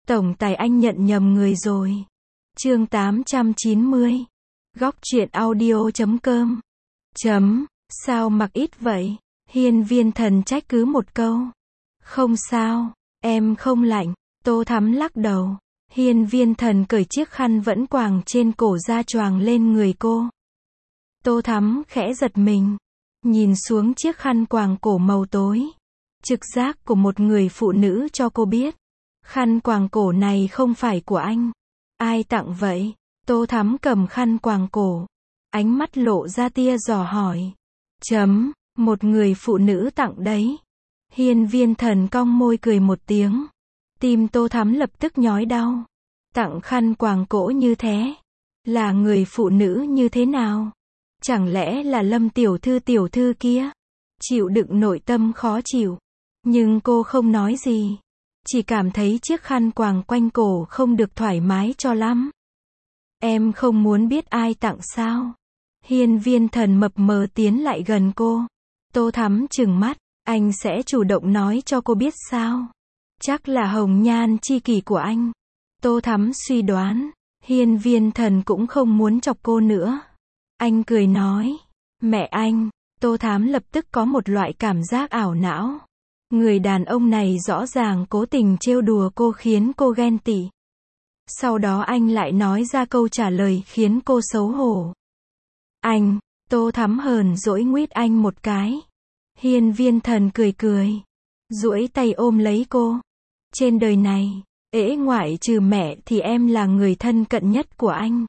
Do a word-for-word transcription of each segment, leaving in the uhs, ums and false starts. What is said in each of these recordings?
Tổng tài anh nhận nhầm người rồi. Chương tám trăm chín mươi. Góc truyện audio chấm com. Chấm, sao mặc ít vậy? Hiên Viên Thần trách cứ một câu. Không sao, em không lạnh. Tô Thắm lắc đầu. Hiên Viên Thần cởi chiếc khăn vẫn quàng trên cổ ra choàng lên người cô. Tô Thắm khẽ giật mình, nhìn xuống chiếc khăn quàng cổ màu tối. Trực giác của một người phụ nữ cho cô biết, khăn quàng cổ này không phải của anh. Ai tặng vậy? Tô Thắm cầm khăn quàng cổ, ánh mắt lộ ra tia dò hỏi. Chấm, một người phụ nữ tặng đấy. Hiên Viên Thần cong môi cười một tiếng. Tim Tô Thắm lập tức nhói đau. Tặng khăn quàng cổ như thế, là người phụ nữ như thế nào? Chẳng lẽ là Lâm tiểu thư tiểu thư kia? Chịu đựng nội tâm khó chịu, nhưng cô không nói gì, chỉ cảm thấy chiếc khăn quàng quanh cổ không được thoải mái cho lắm. Em không muốn biết ai tặng sao? Hiên Viên Thần mập mờ tiến lại gần cô. Tô Thắm trừng mắt, anh sẽ chủ động nói cho cô biết sao? Chắc là hồng nhan chi kỷ của anh. Tô Thắm suy đoán. Hiên Viên Thần cũng không muốn chọc cô nữa. Anh cười nói, mẹ anh. Tô Thắm lập tức có một loại cảm giác ảo não. Người đàn ông này rõ ràng cố tình trêu đùa cô khiến cô ghen tị. Sau đó anh lại nói ra câu trả lời khiến cô xấu hổ. Anh. Tô Thắm hờn dỗi nguýt anh một cái. Hiên Viên Thần cười cười, duỗi tay ôm lấy cô. Trên đời này, ễ ngoại trừ mẹ thì em là người thân cận nhất của anh.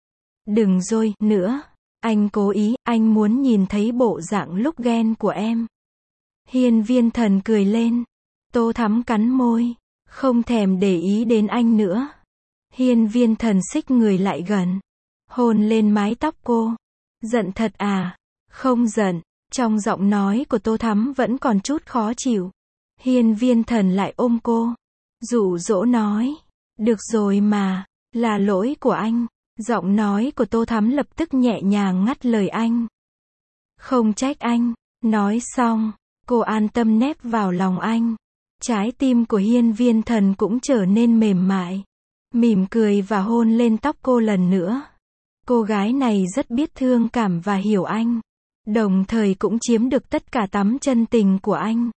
Đừng rồi nữa. Anh cố ý, anh muốn nhìn thấy bộ dạng lúc ghen của em. Hiên Viên Thần cười lên. Tô Thắm cắn môi, không thèm để ý đến anh nữa. Hiên Viên Thần xích người lại gần, hôn lên mái tóc cô. Giận thật à? Không giận. Trong giọng nói của Tô Thắm vẫn còn chút khó chịu. Hiên Viên Thần lại ôm cô, dụ dỗ nói, được rồi mà, là lỗi của anh. Giọng nói của Tô Thắm lập tức nhẹ nhàng ngắt lời anh. Không trách anh. Nói xong, cô an tâm nép vào lòng anh. Trái tim của Hiên Viên Thần cũng trở nên mềm mại, mỉm cười và hôn lên tóc cô lần nữa. Cô gái này rất biết thương cảm và hiểu anh, đồng thời cũng chiếm được tất cả tấm chân tình của anh.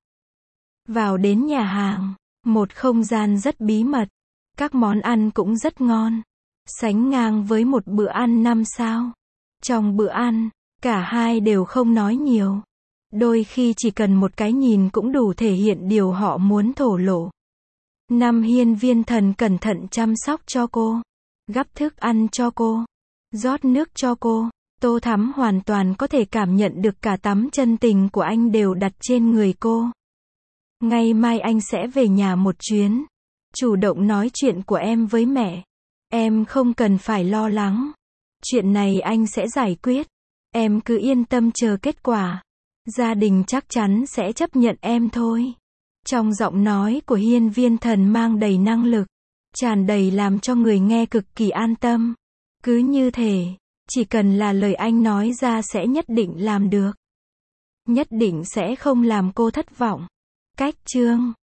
Vào đến nhà hàng, một không gian rất bí mật, các món ăn cũng rất ngon, sánh ngang với một bữa ăn năm sao. Trong bữa ăn, cả hai đều không nói nhiều. Đôi khi chỉ cần một cái nhìn cũng đủ thể hiện điều họ muốn thổ lộ. Năm Hiên Viên Thần cẩn thận chăm sóc cho cô, gắp thức ăn cho cô, rót nước cho cô. Tô Thắm hoàn toàn có thể cảm nhận được cả tấm chân tình của anh đều đặt trên người cô. Ngày mai anh sẽ về nhà một chuyến, chủ động nói chuyện của em với mẹ. Em không cần phải lo lắng. Chuyện này anh sẽ giải quyết. Em cứ yên tâm chờ kết quả. Gia đình chắc chắn sẽ chấp nhận em thôi. Trong giọng nói của Hiên Viên Thần mang đầy năng lực, tràn đầy làm cho người nghe cực kỳ an tâm. Cứ như thể, chỉ cần là lời anh nói ra sẽ nhất định làm được. Nhất định sẽ không làm cô thất vọng. Cách chương